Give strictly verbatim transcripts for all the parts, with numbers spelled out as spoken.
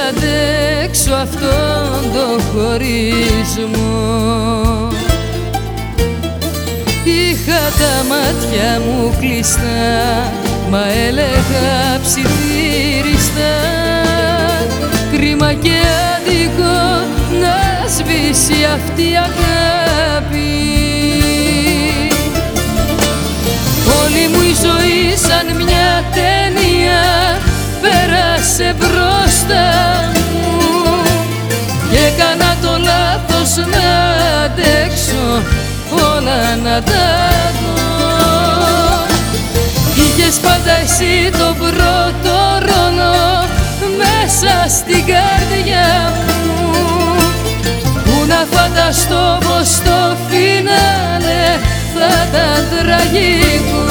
αντέξω αυτόν τον χωρισμό. Είχα τα μάτια μου κλειστά, μα έλεγα ψιθύριστα, κρίμα και άδικο να σβήσει αυτή η αγάπη. Όλη μου η ζωή σαν μια ταινία πέρασε μπροστά μου και έκανα το λάθος να αντέξω όλα να τα δω. Είχες πάντα εσύ το πρώτο ρόλο μέσα στην καρδιά μου, που να φανταστώ πως το φινάλε θα ήταν τραγικό.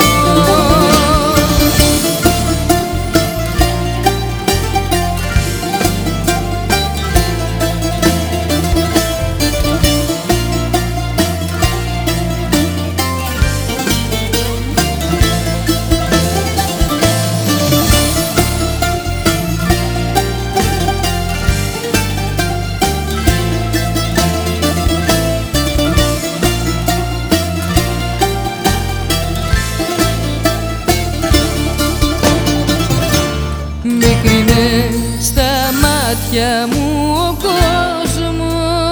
Μικρινέ στα μάτια μου ο κόσμος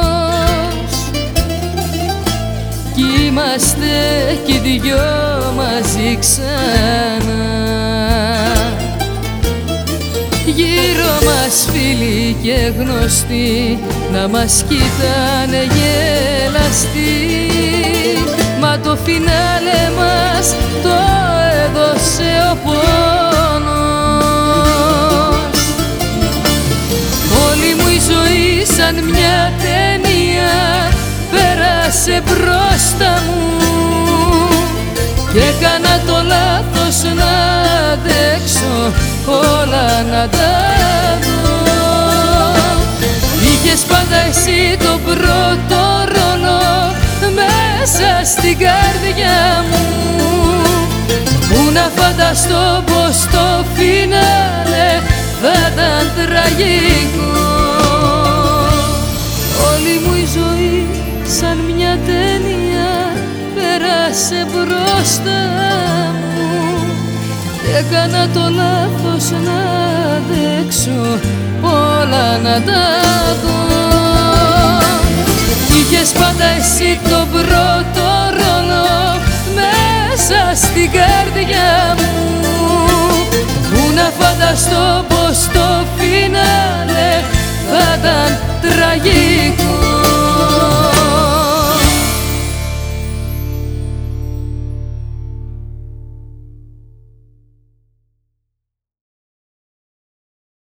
κι είμαστε κι οι δυο μαζί ξανά. Γύρω μας φίλοι και γνωστοί να μας κοιτάνε γελαστοί, μα το φινάλε μας το έδωσε ο πόνος. Όλη μου η ζωή σαν μια ταινία πέρασε μπροστά μου και έκανα το λάθος να αντέξω όλα να τα δω. Είχες πάντα εσύ το πρώτο ρόλο μέσα στην καρδιά μου, που να φανταστώ πως το φινάλε θα ήταν τραγικό. Όλη μου η ζωή σαν μια ταινία πέρασε μπροστά μου και έκανα το λάθος να αντέξω όλα να τα δω. Είχες πάντα εσύ το πρώτο ρόλο μέσα στην καρδιά μου, που να φανταστώ πως το φινάλε θα ήταν τραγικό.